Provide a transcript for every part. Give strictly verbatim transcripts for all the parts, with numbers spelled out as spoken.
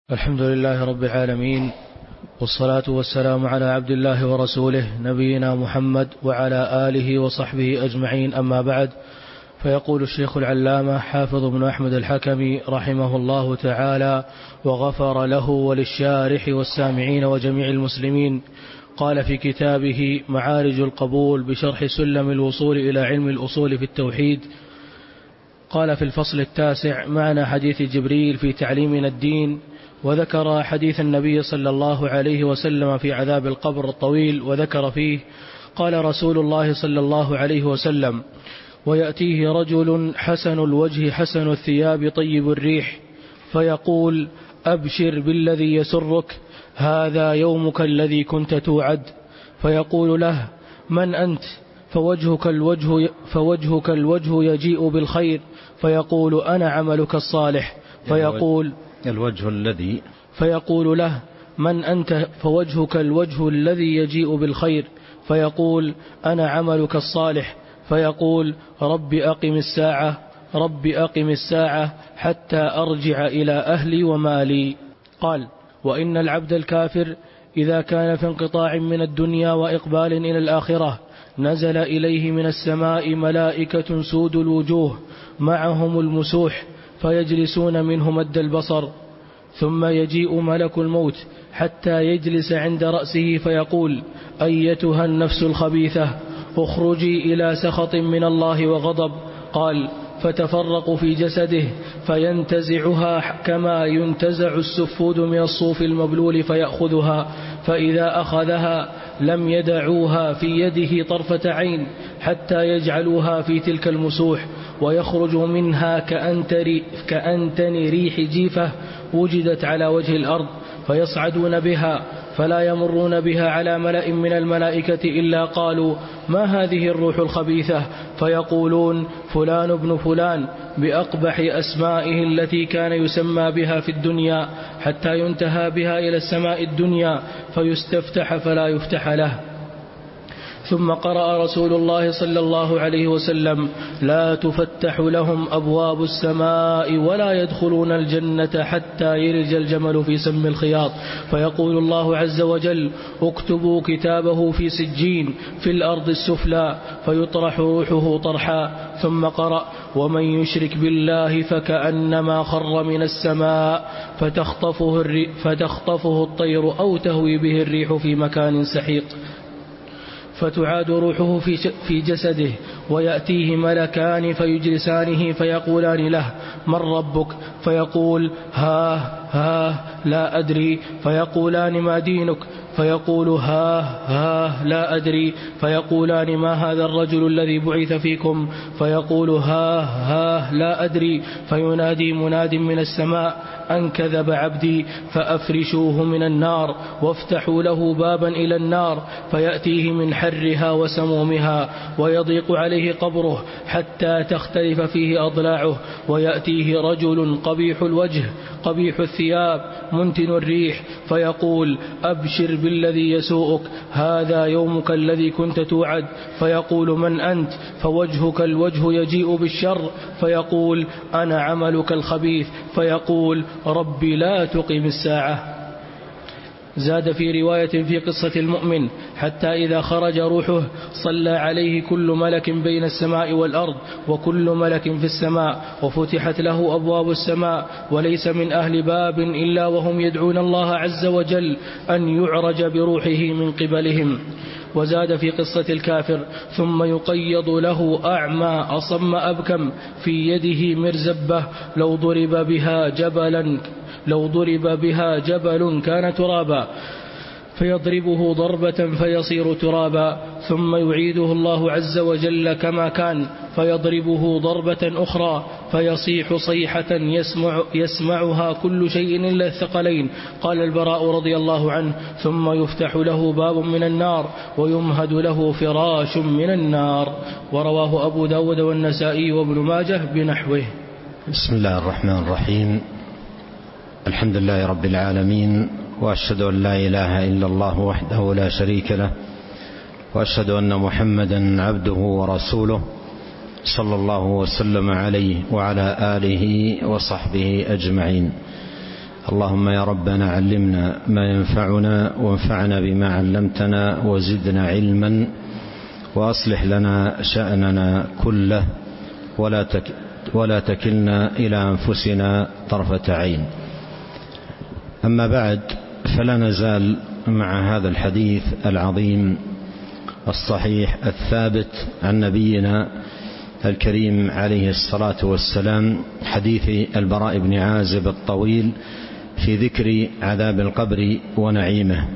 الحمد لله رب العالمين، والصلاة والسلام على عبد الله ورسوله نبينا محمد وعلى آله وصحبه أجمعين، أما بعد. فيقول الشيخ العلامة حافظ بن أحمد الحكمي رحمه الله تعالى وغفر له وللشارح والسامعين وجميع المسلمين، قال في كتابه معارج القبول بشرح سلم الوصول إلى علم الأصول في التوحيد، قال في الفصل التاسع: معنى حديث جبريل في تعليمنا الدين، وذكر حديث النبي صلى الله عليه وسلم في عذاب القبر الطويل، وذكر فيه: قال رسول الله صلى الله عليه وسلم: ويأتيه رجل حسن الوجه حسن الثياب طيب الريح، فيقول: أبشر بالذي يسرك، هذا يومك الذي كنت توعد. فيقول له: من أنت؟ فوجهك الوجه, فوجهك الوجه يجيء بالخير. فيقول: أنا عملك الصالح. فيقول: الوجه الذي فيقول له: من أنت؟ فوجهك الوجه الذي يجيء بالخير. فيقول: أنا عملك الصالح. فيقول: رب أقم الساعة، رب أقم الساعة حتى أرجع إلى أهلي ومالي. قال: وإن العبد الكافر إذا كان في انقطاع من الدنيا وإقبال إلى الآخرة، نزل إليه من السماء ملائكة سود الوجوه معهم المسوح، فيجلسون منه مد البصر، ثم يجيء ملك الموت حتى يجلس عند رأسه، فيقول: أيتها النفس الخبيثة، اخرجي إلى سخط من الله وغضب. قال: فتفرق في جسده فينتزعها كما ينتزع السفود من الصوف المبلول، فيأخذها، فإذا أخذها لم يدعوها في يده طرفة عين حتى يجعلوها في تلك المسوح، ويخرج منها كأنتن ريح جيفة وجدت على وجه الأرض، فيصعدون بها فلا يمرون بها على ملأ من الملائكة إلا قالوا: ما هذه الروح الخبيثة؟ فيقولون: فلان ابن فلان، بأقبح أسمائه التي كان يسمى بها في الدنيا، حتى ينتهى بها إلى السماء الدنيا فيستفتح فلا يفتح له. ثم قرأ رسول الله صلى الله عليه وسلم: لا تفتح لهم أبواب السماء ولا يدخلون الجنة حتى يلج الجمل في سم الخياط. فيقول الله عز وجل: اكتبوا كتابه في سجين في الأرض السفلى، فيطرح روحه طرحا. ثم قرأ: ومن يشرك بالله فكأنما خر من السماء فتخطفه, الري فتخطفه الطير أو تهوي به الريح في مكان سحيق، فتعاد روحه في جسده، ويأتيه ملكان فيجلسانه فيقولان له: من ربك؟ فيقول: ها ها لا أدري. فيقولان: ما دينك؟ فيقول: ها ها لا أدري. فيقولان: ما هذا الرجل الذي بعث فيكم؟ فيقول: ها ها لا أدري. فينادي مناد من السماء: أن كذب عبدي، فأفرشوه من النار وافتحوا له بابا إلى النار، فيأتيه من حرها وسمومها، ويضيق عليه قبره حتى تختلف فيه أضلاعه. ويأتيه رجل قبيح الوجه قبيح الثياب منتن الريح، فيقول: أبشر بالذي يسوءك، هذا يومك الذي كنت توعد. فيقول: من أنت؟ فوجهك الوجه يجيء بالشر. فيقول: أنا عملك الخبيث. فيقول: ربي لا تقم الساعة. زاد في رواية في قصة المؤمن: حتى إذا خرج روحه صلى عليه كل ملك بين السماء والأرض، وكل ملك في السماء، وفتحت له أبواب السماء، وليس من أهل باب إلا وهم يدعون الله عز وجل أن يعرج بروحه من قبلهم. وزاد في قصة الكافر: ثم يقيض له أعمى أصم أبكم في يده مرزبة، لو ضرب بها جبلا لو ضرب بها جبل كان ترابا، فيضربه ضربة فيصير ترابا، ثم يعيده الله عز وجل كما كان، فيضربه ضربة أخرى فيصيح صيحة يسمع يسمعها كل شيء إلا الثقلين. قال البراء رضي الله عنه: ثم يفتح له باب من النار ويمهد له فراش من النار. ورواه أبو داود والنسائي وابن ماجه بنحوه. بسم الله الرحمن الرحيم. الحمد لله رب العالمين، وأشهد أن لا إله إلا الله وحده لا شريك له، وأشهد أن محمدا عبده ورسوله، صلى الله وسلم عليه وعلى آله وصحبه أجمعين. اللهم يا ربنا علمنا ما ينفعنا وانفعنا بما علمتنا وزدنا علما وأصلح لنا شأننا كله ولا تك ولا تكلنا إلى أنفسنا طرفة عين. أما بعد، فلا نزال مع هذا الحديث العظيم الصحيح الثابت عن نبينا الكريم عليه الصلاة والسلام، حديث البراء بن عازب الطويل في ذكر عذاب القبر ونعيمه.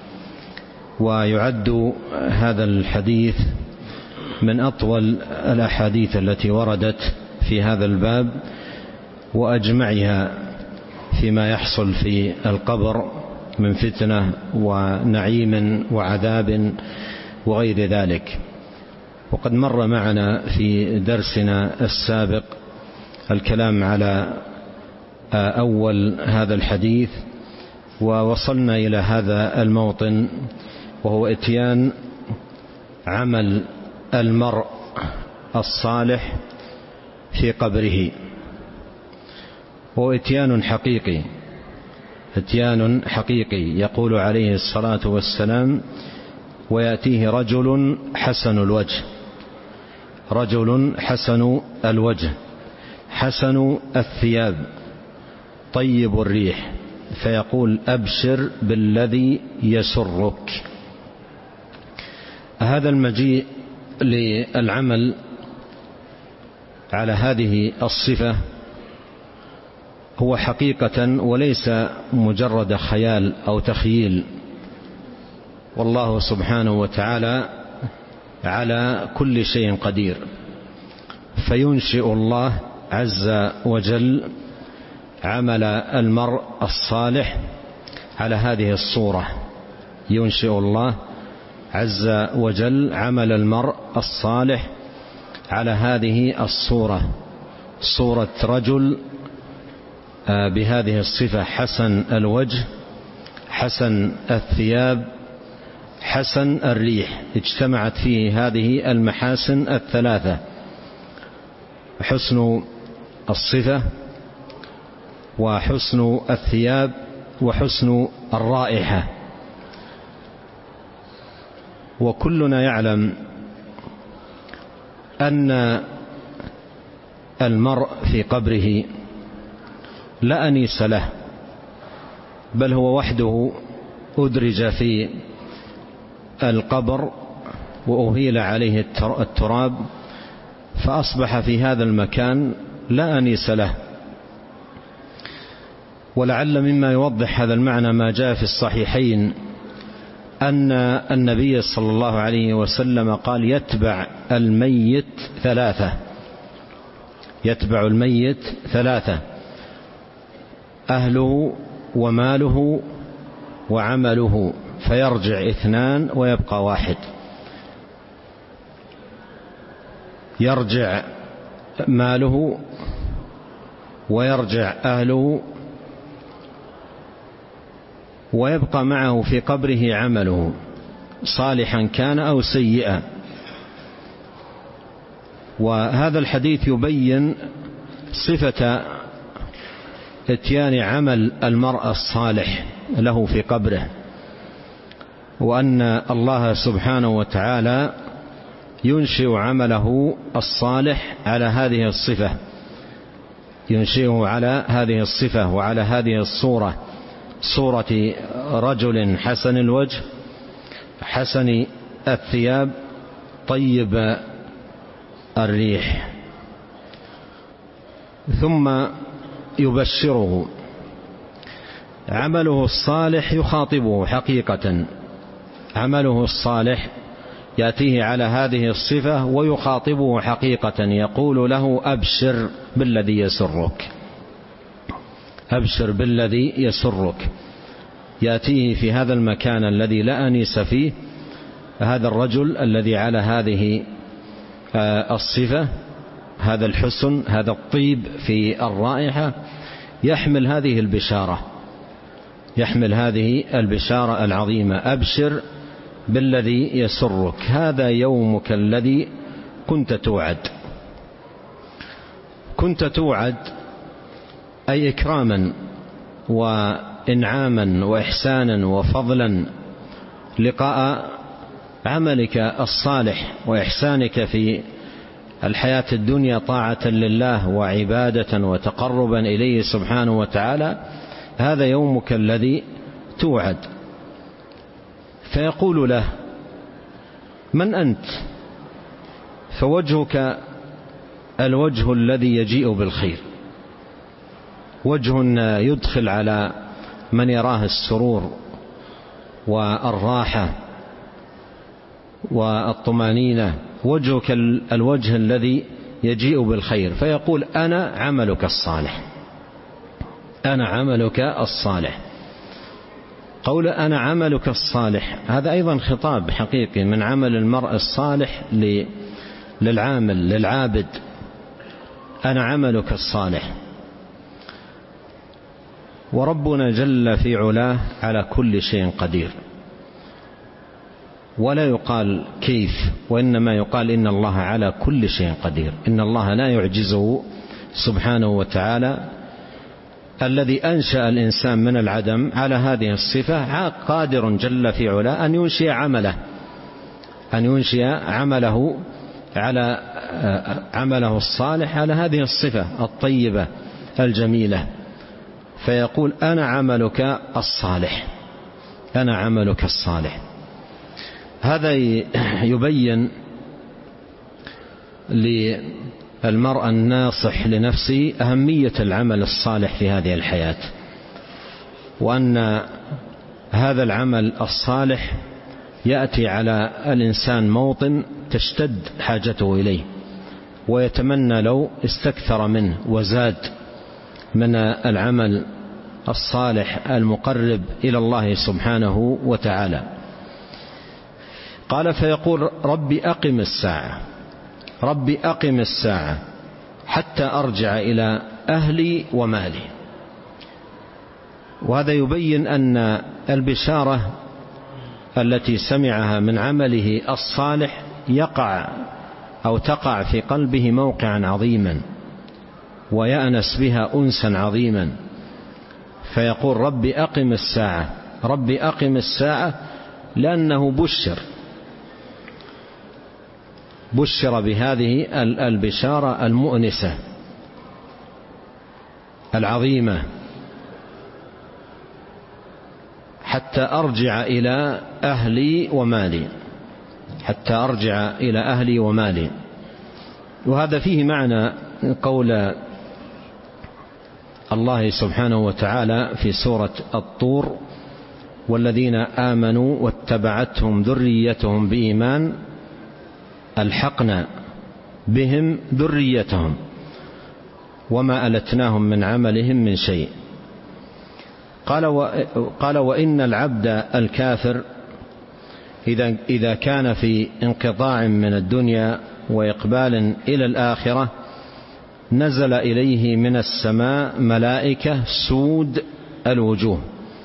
ويعد هذا الحديث من أطول الأحاديث التي وردت في هذا الباب وأجمعها فيما يحصل في القبر من فتنة ونعيم وعذاب وغير ذلك. وقد مر معنا في درسنا السابق الكلام على أول هذا الحديث، ووصلنا إلى هذا الموطن وهو إتيان عمل المرء الصالح في قبره. هو إتيان حقيقي، إتيان حقيقي. يقول عليه الصلاة والسلام: ويأتيه رجل حسن الوجه، رجل حسن الوجه حسن الثياب طيب الريح، فيقول: أبشر بالذي يسرك. هذا المجيء للعمل على هذه الصفة هو حقيقة وليس مجرد خيال أو تخييل، والله سبحانه وتعالى على كل شيء قدير. فينشئ الله عز وجل عمل المرء الصالح على هذه الصورة، ينشئ الله عز وجل عمل المرء الصالح على هذه الصورة، صورة رجل بهذه الصفة: حسن الوجه حسن الثياب حسن الريح. اجتمعت فيه هذه المحاسن الثلاثة: حسن الصفة وحسن الثياب وحسن الرائحة. وكلنا يعلم أن المرء في قبره لا أنيس له، بل هو وحده أدرج في القبر وأهيل عليه التراب، فأصبح في هذا المكان لا أنيس له. ولعل مما يوضح هذا المعنى ما جاء في الصحيحين أن النبي صلى الله عليه وسلم قال: يتبع الميت ثلاثة، يتبع الميت ثلاثة: أهله وماله وعمله، فيرجع اثنان ويبقى واحد. يرجع ماله ويرجع أهله ويبقى معه في قبره عمله، صالحا كان أو سيئا. وهذا الحديث يبين صفة اتيان عمل المرء الصالح له في قبره، وأن الله سبحانه وتعالى ينشئ عمله الصالح على هذه الصفة، ينشئه على هذه الصفة وعلى هذه الصورة، صورة رجل حسن الوجه حسن الثياب طيب الريح. ثم يبشره عمله الصالح، يخاطبه حقيقة، عمله الصالح يأتيه على هذه الصفة ويخاطبه حقيقة، يقول له: أبشر بالذي يسرك، أبشر بالذي يسرك. يأتيه في هذا المكان الذي لا أنيس فيه هذا الرجل الذي على هذه الصفة، هذا الحسن، هذا الطيب في الرائحة، يحمل هذه البشارة، يحمل هذه البشارة العظيمة: أبشر بالذي يسرك، هذا يومك الذي كنت توعد. كنت توعد أي إكراما وإنعاما وإحسانا وفضلا لقاء عملك الصالح وإحسانك في الحياة الدنيا طاعة لله وعبادة وتقربا إليه سبحانه وتعالى، هذا يومك الذي توعد. فيقول له: من أنت؟ فوجهك الوجه الذي يجيء بالخير، وجه يدخل على من يراه السرور والراحة والطمانينة، وجهك الوجه الذي يجيء بالخير. فيقول: أنا عملك الصالح، أنا عملك الصالح. قول أنا عملك الصالح هذا أيضا خطاب حقيقي من عمل المرء الصالح للعامل للعابد. أنا عملك الصالح. وربنا جل في علاه على كل شيء قدير، ولا يقال كيف، وإنما يقال إن الله على كل شيء قدير. إن الله لا يعجزه سبحانه وتعالى. الذي أنشأ الإنسان من العدم على هذه الصفة قادر جل في علاه أن ينشئ عمله أن ينشئ عمله على عمله الصالح على هذه الصفة الطيبة الجميلة. فيقول: أنا عملك الصالح، أنا عملك الصالح. هذا يبين للمرء الناصح لنفسه أهمية العمل الصالح في هذه الحياة، وأن هذا العمل الصالح يأتي على الإنسان موطن تشتد حاجته إليه، ويتمنى لو استكثر منه وزاد من العمل الصالح المقرب إلى الله سبحانه وتعالى. قال: فيقول: ربي أقم الساعة، ربي أقم الساعة حتى أرجع إلى أهلي ومالي. وهذا يبين أن البشارة التي سمعها من عمله الصالح يقع أو تقع في قلبه موقعا عظيما، ويأنس بها أنسا عظيما. فيقول: ربي أقم الساعة، ربي أقم الساعة، لأنه بشر بشر بهذه البشارة المؤنسة العظيمة، حتى أرجع إلى أهلي ومالي، حتى أرجع إلى أهلي ومالي. وهذا فيه معنى قول الله سبحانه وتعالى في سورة الطور: والذين آمنوا واتبعتهم ذريتهم بإيمان ألحقنا بهم ذريتهم وما ألتناهم من عملهم من شيء. قال, و... قال وإن العبد الكافر إذا, إذا كان في انقطاع من الدنيا وإقبال إلى الآخرة نزل إليه من السماء ملائكة سود الوجوه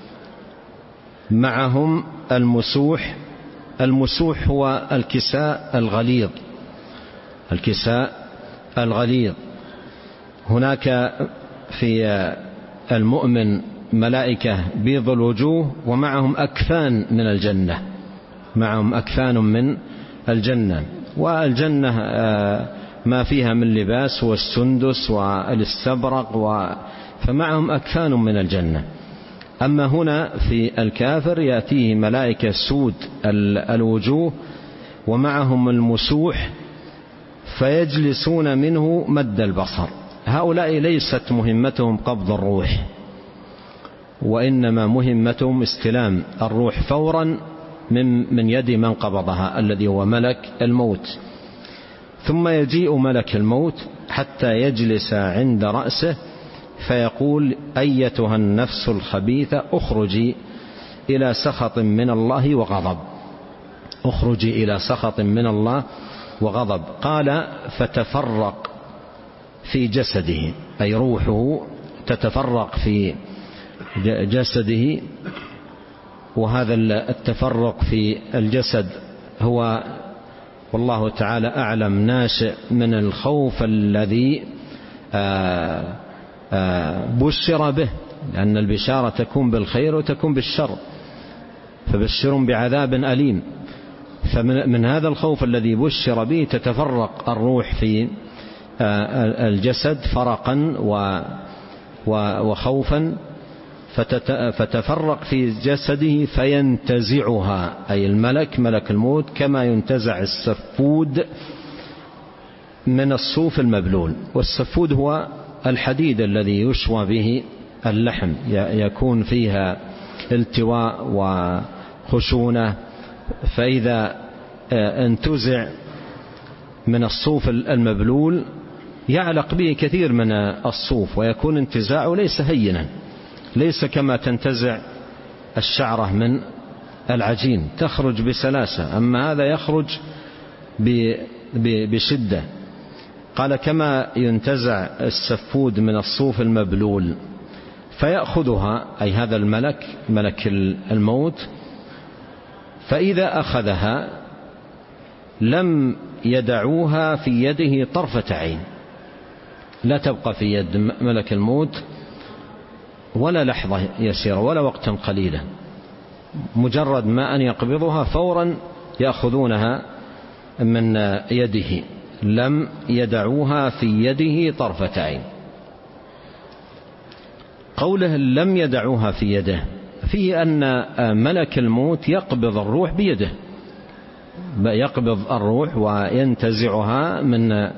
معهم المسوح. المسوح هو الكساء الغليظ، الكساء الغليظ. هناك في المؤمن ملائكة بيض الوجوه ومعهم أكفان من الجنة، معهم أكفان من الجنة. والجنة ما فيها من لباس والسندس والاستبرق و... فمعهم أكفان من الجنة. أما هنا في الكافر يأتيه ملائكة سود الوجوه ومعهم المسوح فيجلسون منه مد البصر. هؤلاء ليست مهمتهم قبض الروح، وإنما مهمتهم استلام الروح فورا من, من يد من قبضها الذي هو ملك الموت. ثم يجيء ملك الموت حتى يجلس عند رأسه فيقول: أيتها النفس الخبيثة اخرجي إلى سخط من الله وغضب، اخرجي إلى سخط من الله وغضب. قال: فتفرق في جسده، أي روحه تتفرق في جسده. وهذا التفرق في الجسد هو والله تعالى أعلم ناشئ من الخوف الذي بشر به لأن البشارة تكون بالخير وتكون بالشر، فبشرهم بعذاب أليم. فمن هذا الخوف الذي بشر به تتفرق الروح في الجسد فرقا وخوفا، فتتفرق في جسده فينتزعها، أي الملك ملك الموت كما ينتزع السفود من الصوف المبلول. والسفود هو الحديد الذي يشوى به اللحم، يكون فيها التواء وخشونة، فإذا انتزع من الصوف المبلول يعلق به كثير من الصوف، ويكون انتزاعه ليس هينا، ليس كما تنتزع الشعرة من العجين تخرج بسلاسة، أما هذا يخرج بشدة. قال كما ينتزع السفود من الصوف المبلول، فيأخذها أي هذا الملك ملك الموت، فإذا أخذها لم يدعوها في يده طرفة عين، لا تبقى في يد ملك الموت ولا لحظة يسيرة ولا وقتا قليلا، مجرد ما أن يقبضها فورا يأخذونها من يده، لم يدعوها في يده طرفة عين. قوله لم يدعوها في يده فيه أن ملك الموت يقبض الروح بيده، يقبض الروح وينتزعها من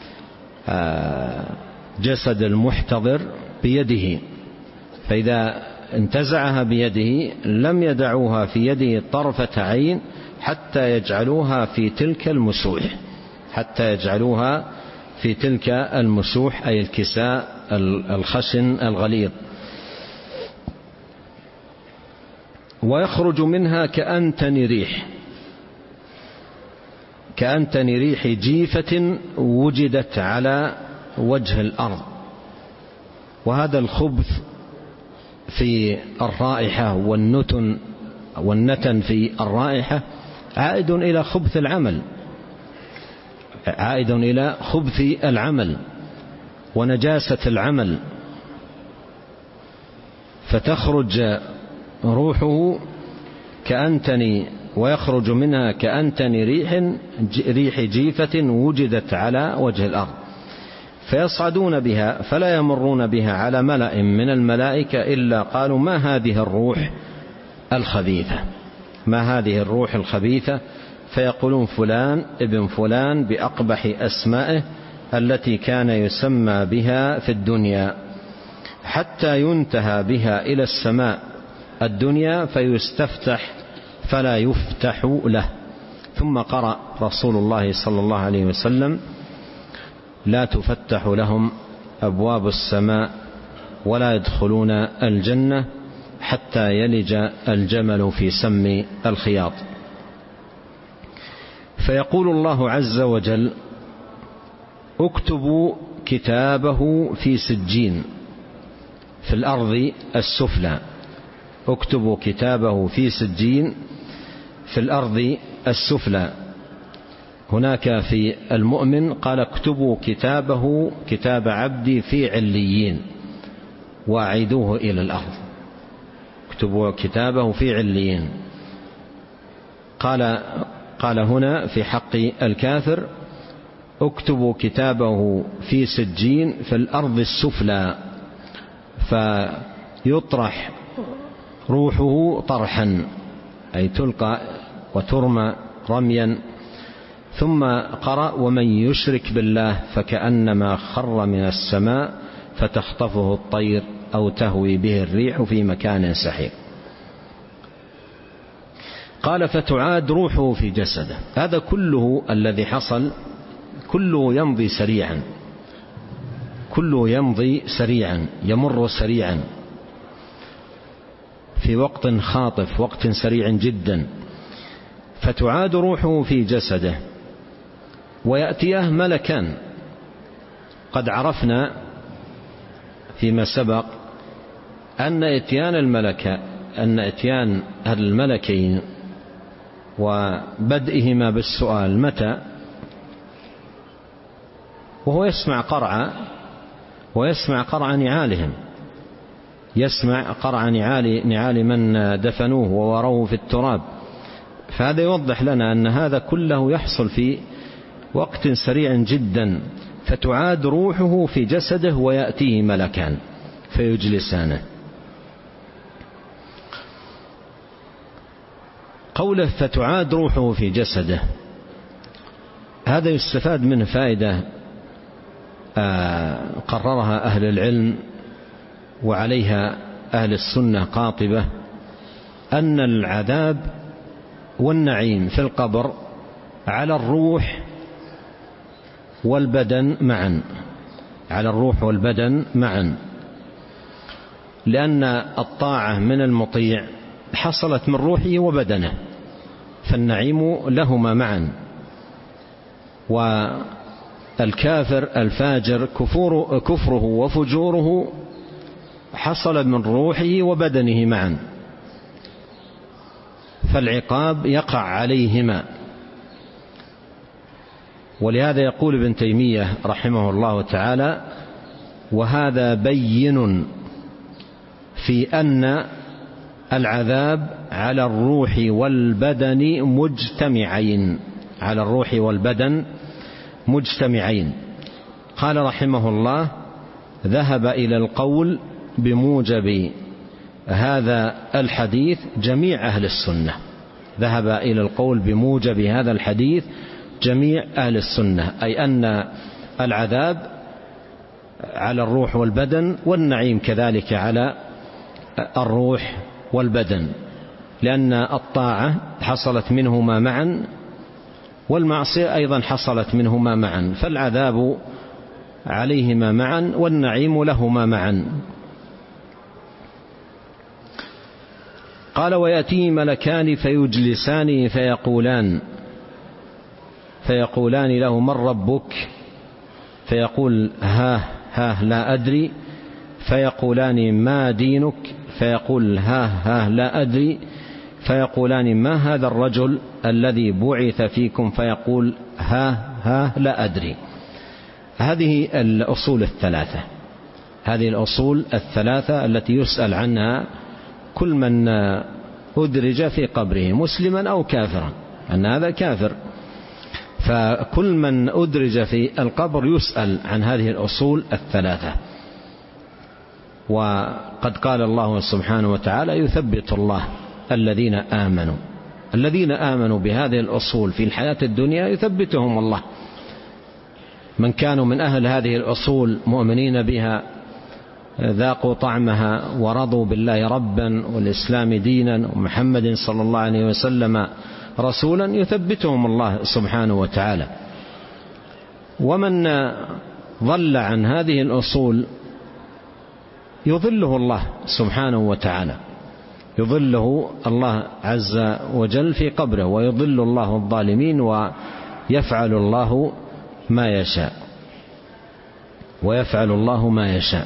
جسد المحتضر بيده، فإذا انتزعها بيده لم يدعوها في يده طرفة عين حتى يجعلوها في تلك المسوح، حتى يجعلوها في تلك المسوح أي الكساء الخشن الغليظ، ويخرج منها كأنتن ريح، كأنتن ريح جيفة وجدت على وجه الأرض. وهذا الخبث في الرائحة والنتن والنتن في الرائحة عائد إلى خبث العمل، عائد إلى خبث العمل ونجاسة العمل، فتخرج روحه كأنتن ويخرج منها كأنتن ريح ريح جيفة وجدت على وجه الأرض، فيصعدون بها فلا يمرون بها على ملأ من الملائكة إلا قالوا ما هذه الروح الخبيثة، ما هذه الروح الخبيثة، فيقولون فلان ابن فلان بأقبح أسمائه التي كان يسمى بها في الدنيا، حتى ينتهى بها إلى السماء الدنيا فيستفتح فلا يفتح له. ثم قرأ رسول الله صلى الله عليه وسلم لا تفتح لهم أبواب السماء ولا يدخلون الجنة حتى يلج الجمل في سم الخياط. فيقول الله عز وجل اكتبوا كتابه في سجين في الأرض السفلى، اكتبوا كتابه في سجين في الأرض السفلى. هناك في المؤمن قال اكتبوا كتابه كتاب عبدي في عليين وأعيدوه إلى الأرض، اكتبوا كتابه في عليين. قال قال هنا في حق الكافر اكتبوا كتابه في سجين في الأرض السفلى، فيطرح روحه طرحا أي تلقى وترمى رميا. ثم قرأ ومن يشرك بالله فكأنما خر من السماء فتخطفه الطير أو تهوي به الريح في مكان سحيق. قال فتعاد روحه في جسده. هذا كله الذي حصل كله يمضي سريعا، كله يمضي سريعا يمر سريعا في وقت خاطف، وقت سريع جدا. فتعاد روحه في جسده ويأتيه ملكان. قد عرفنا فيما سبق أن إتيان الملك أن إتيان الملكين وبدئهما بالسؤال متى، وهو يسمع قرع ويسمع قرع نعالهم، يسمع قرع نعال, نعال من دفنوه ووروه في التراب. فهذا يوضح لنا أن هذا كله يحصل في وقت سريع جدا، فتعاد روحه في جسده ويأتيه ملكان فيجلسانه. قوله فتعاد روحه في جسده، هذا يستفاد منه فائدة قررها أهل العلم وعليها أهل السنة قاطبة، أن العذاب والنعيم في القبر على الروح والبدن معا، على الروح والبدن معا، لأن الطاعة من المطيع حصلت من روحه وبدنه، فالنعيم لهما معا. والكافر الفاجر كفور كفره وفجوره حصل من روحه وبدنه معا، فالعقاب يقع عليهما. ولهذا يقول ابن تيمية رحمه الله تعالى: وهذا بين في أن العذاب على الروح والبدن مجتمعين، على الروح والبدن مجتمعين. قال رحمه الله: ذهب إلى القول بموجب هذا الحديث جميع أهل السنة، ذهب إلى القول بموجب هذا الحديث جميع أهل السنة، أي أن العذاب على الروح والبدن، والنعيم كذلك على الروح والبدن، لأن الطاعة حصلت منهما معا والمعصية أيضا حصلت منهما معا، فالعذاب عليهما معا والنعيم لهما معا. قال: ويأتيه ملكان فيجلسان فيقولان فيقولان له: من ربك؟ فيقول: ها ها لا أدري. فيقولان: ما دينك؟ فيقول: ها ها لا أدري. فيقولان: ما هذا الرجل الذي بعث فيكم؟ فيقول: ها ها لا أدري. هذه الأصول الثلاثة، هذه الأصول الثلاثة التي يسأل عنها كل من أدرج في قبره مسلما أو كافرا، أن هذا كافر، فكل من أدرج في القبر يسأل عن هذه الأصول الثلاثة. وقد قال الله سبحانه وتعالى: يثبت الله الذين آمنوا، الذين آمنوا بهذه الأصول في الحياة الدنيا يثبتهم الله. من كانوا من أهل هذه الأصول مؤمنين بها ذاقوا طعمها ورضوا بالله ربا والإسلام دينا ومحمد صلى الله عليه وسلم رسولا، يثبتهم الله سبحانه وتعالى. ومن ضل عن هذه الأصول يضله الله سبحانه وتعالى، يضله الله عز وجل في قبره، ويضل الله الظالمين، ويفعل الله ما يشاء، ويفعل الله ما يشاء.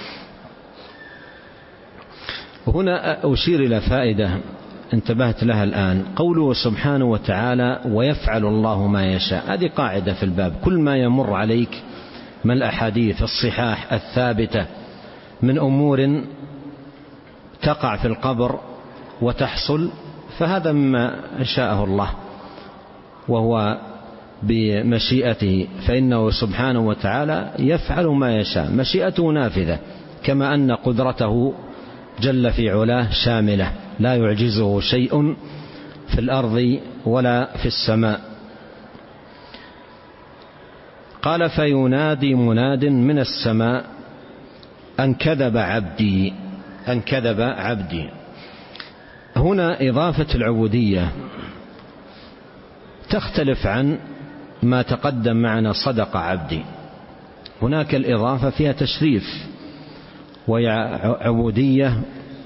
هنا أشير إلى فائدة انتبهت لها الآن، قوله سبحانه وتعالى: ويفعل الله ما يشاء. هذه قاعدة في الباب، كل ما يمر عليك من الأحاديث الصحاح الثابتة من أمور تقع في القبر وتحصل، فهذا مما شاءه الله وهو بمشيئته، فإنه سبحانه وتعالى يفعل ما يشاء، مشيئته نافذة، كما أن قدرته جل في علاه شاملة، لا يعجزه شيء في الأرض ولا في السماء. قال: فينادي مناد من السماء أن كذب عبدي، أن كذب عبدي. هنا إضافة العبودية تختلف عن ما تقدم معنا صدق عبدي. هناك الإضافة فيها تشريف، وهي عبودية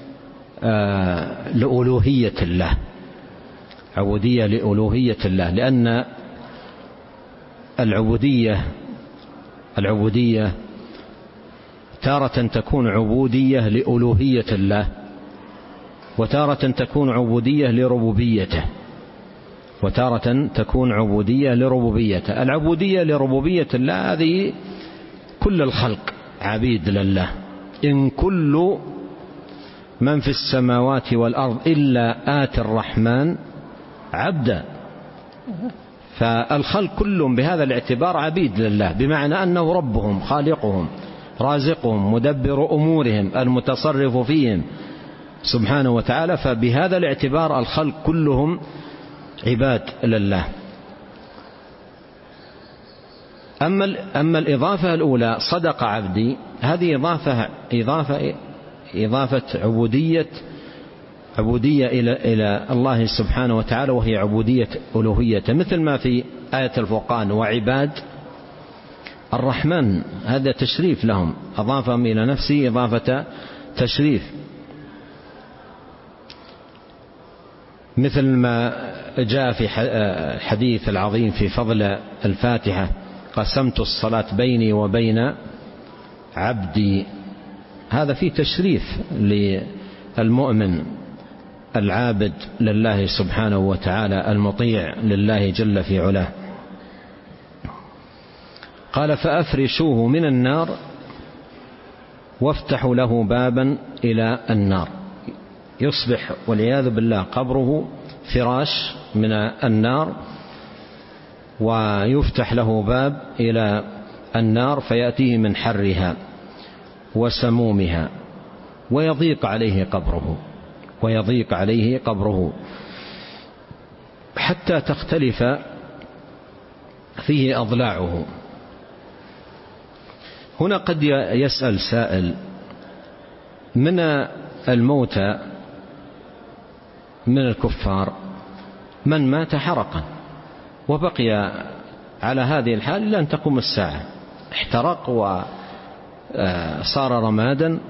لألوهية الله، عبودية لألوهية الله، لأن العبودية العبودية تارة تكون عبودية لألوهية الله، وتارة تكون عبودية لربوبيته، وتارة تكون عبودية لربوبيته. العبودية لربوبية الله هذه كل الخلق عبيد لله، إن كل من في السماوات والأرض إلا آتي الرحمن عبدا. فالخلق كلهم بهذا الاعتبار عبيد لله، بمعنى أنه ربهم خالقهم رازقهم مدبر أمورهم المتصرف فيهم سبحانه وتعالى. فبهذا الاعتبار الخلق كلهم عباد لله. أما أما الإضافة الأولى صدق عبدي، هذه إضافة إضافة إضافة عبودية عبودية إلى إلى الله سبحانه وتعالى، وهي عبودية ألوهية، مثل ما في آية الفرقان وعباد الرحمن، هذا تشريف لهم، أضافهم إلى نفسه إضافة تشريف. مثل ما جاء في الحديث العظيم في فضل الفاتحة: قسمت الصلاة بيني وبين عبدي. هذا فيه تشريف للمؤمن العابد لله سبحانه وتعالى المطيع لله جل في علاه. قال: فأفرشوه من النار وافتحوا له بابا إلى النار. يصبح والعياذ بالله قبره فراش من النار، ويفتح له باب إلى النار فيأتيه من حرها وسمومها ويضيق عليه قبره ويضيق عليه قبره حتى تختلف فيه أضلاعه. هنا قد يسأل سائل: من الموتى من الكفار من مات حرقا وبقي على هذه الحال إلى أن تقوم الساعة، احترق وصار رمادا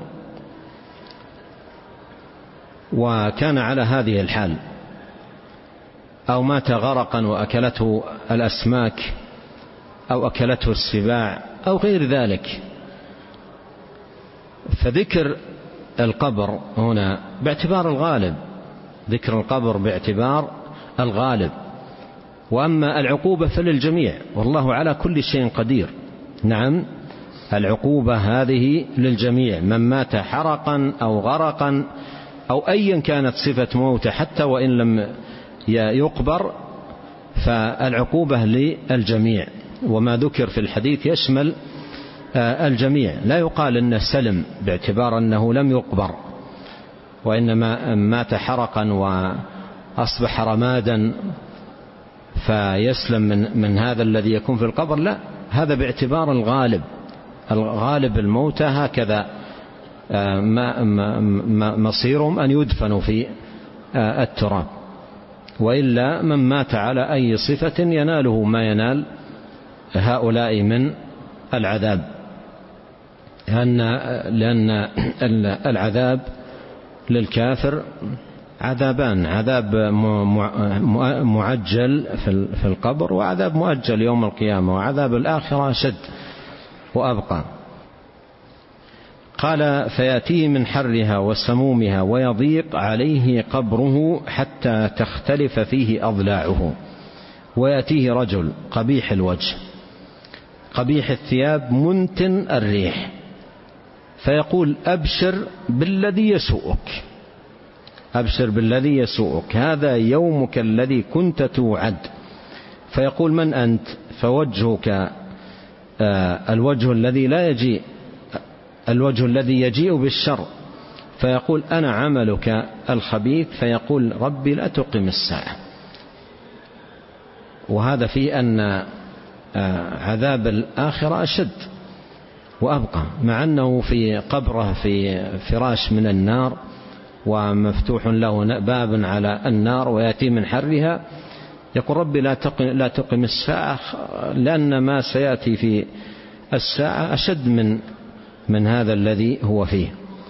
وكان على هذه الحال، أو مات غرقا وأكلته الأسماك أو أكلته السباع أو غير ذلك. فذكر القبر هنا باعتبار الغالب، ذكر القبر باعتبار الغالب. وأما العقوبة فللجميع، والله على كل شيء قدير. نعم، العقوبة هذه للجميع، من مات حرقا أو غرقا أو أيا كانت صفة موته، حتى وإن لم يقبر فالعقوبة للجميع. وما ذكر في الحديث يشمل الجميع، لا يقال إنه سلم باعتبار أنه لم يقبر، وإنما مات حرقا وأصبح رمادا فيسلم من, من هذا الذي يكون في القبر، لا، هذا باعتبار الغالب. الغالب الموتى هكذا مصيرهم أن يدفنوا في التراب، وإلا من مات على أي صفة يناله ما ينال هؤلاء من العذاب، لأن, لأن العذاب للكافر عذابان: عذاب معجل في القبر، وعذاب مؤجل يوم القيامة، وعذاب الآخرة شد وأبقى. قال: فيأتيه من حرها وسمومها ويضيق عليه قبره حتى تختلف فيه أضلاعه. ويأتيه رجل قبيح الوجه قبيح الثياب منتن الريح، فيقول: أبشر بالذي يسوءك، أبشر بالذي يسوءك، هذا يومك الذي كنت توعد. فيقول: من أنت؟ فوجهك الوجه الذي لا يجيء الوجه الذي يجيء بالشر. فيقول: أنا عملك الخبيث. فيقول: ربي لا تقم الساعة. وهذا في أن عذاب الآخرة أشد وأبقى، مع أنه في قبره في فراش من النار ومفتوح له باب على النار ويأتي من حرها، يقول: ربي لا تقم, لا تقم الساعة، لأن ما سيأتي في الساعة أشد من من هذا الذي هو فيه.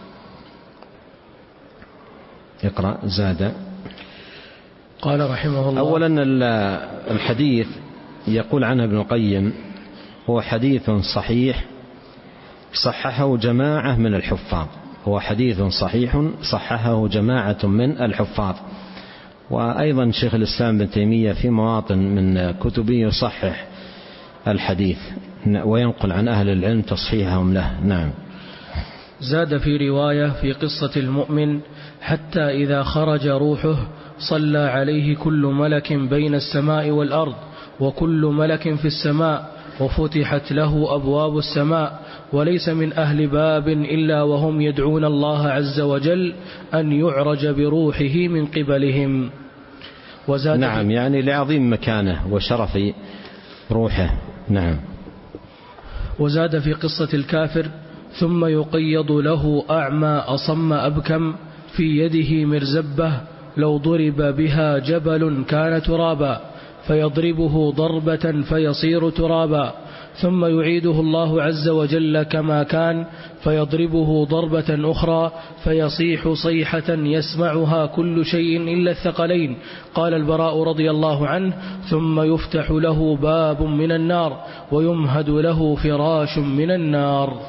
اقرأ زاد. قال رحمه الله: أولا الحديث يقول عنه ابن القيم هو حديث صحيح صححه جماعة من الحفاظ، هو حديث صحيح صححه جماعة من الحفاظ. وأيضا شيخ الإسلام ابن تيمية في مواطن من كتبه يصحح الحديث وينقل عن أهل العلم تصحيحهم له. نعم. زاد في رواية في قصة المؤمن: حتى إذا خرج روحه صلى عليه كل ملك بين السماء والأرض وكل ملك في السماء، وفتحت له أبواب السماء، وليس من أهل باب إلا وهم يدعون الله عز وجل أن يعرج بروحه من قبلهم. وزاد نعم، يعني لعظيم مكانه وشرف روحه. نعم. وزاد في قصة الكافر: ثم يقيض له أعمى أصم أبكم في يده مرزبة لو ضرب بها جبل كان ترابا، فيضربه ضربة فيصير ترابا، ثم يعيده الله عز وجل كما كان فيضربه ضربة أخرى فيصيح صيحة يسمعها كل شيء إلا الثقلين. قال البراء رضي الله عنه: ثم يفتح له باب من النار ويمهد له فراش من النار.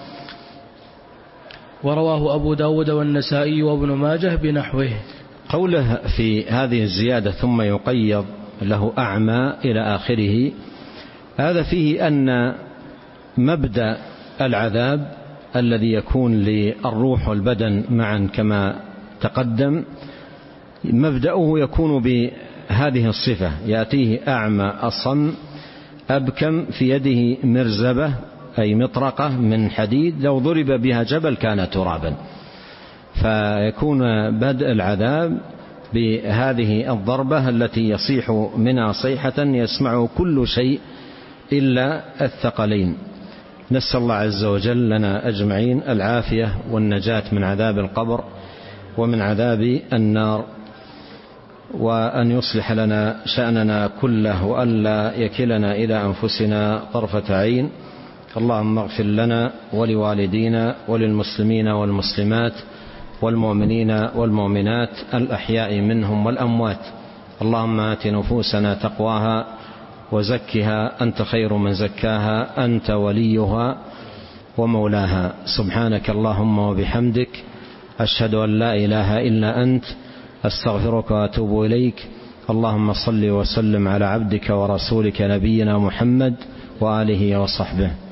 ورواه أبو داود والنسائي وابن ماجه بنحوه. قوله في هذه الزيادة ثم يقيض له أعمى إلى آخره، هذا فيه أن مبدأ العذاب الذي يكون للروح والبدن معا كما تقدم، مبدأه يكون بهذه الصفة: يأتيه أعمى أصم أبكم في يده مرزبة أي مطرقة من حديد لو ضرب بها جبل كان ترابا. فيكون بدء العذاب بهذه الضربة التي يصيح منها صيحة يسمعه كل شيء إلا الثقلين. نسأل الله عز وجل لنا أجمعين العافية والنجاة من عذاب القبر ومن عذاب النار، وأن يصلح لنا شأننا كله وألا يكلنا إلى أنفسنا طرفة عين. اللهم اغفر لنا ولوالدينا وللمسلمين والمسلمات والمؤمنين والمؤمنات الأحياء منهم والأموات. اللهم آت نفوسنا تقواها وزكها أنت خير من زكاها أنت وليها ومولاها. سبحانك اللهم وبحمدك، أشهد أن لا إله إلا أنت، أستغفرك وأتوب إليك. اللهم صل وسلم على عبدك ورسولك نبينا محمد وآله وصحبه.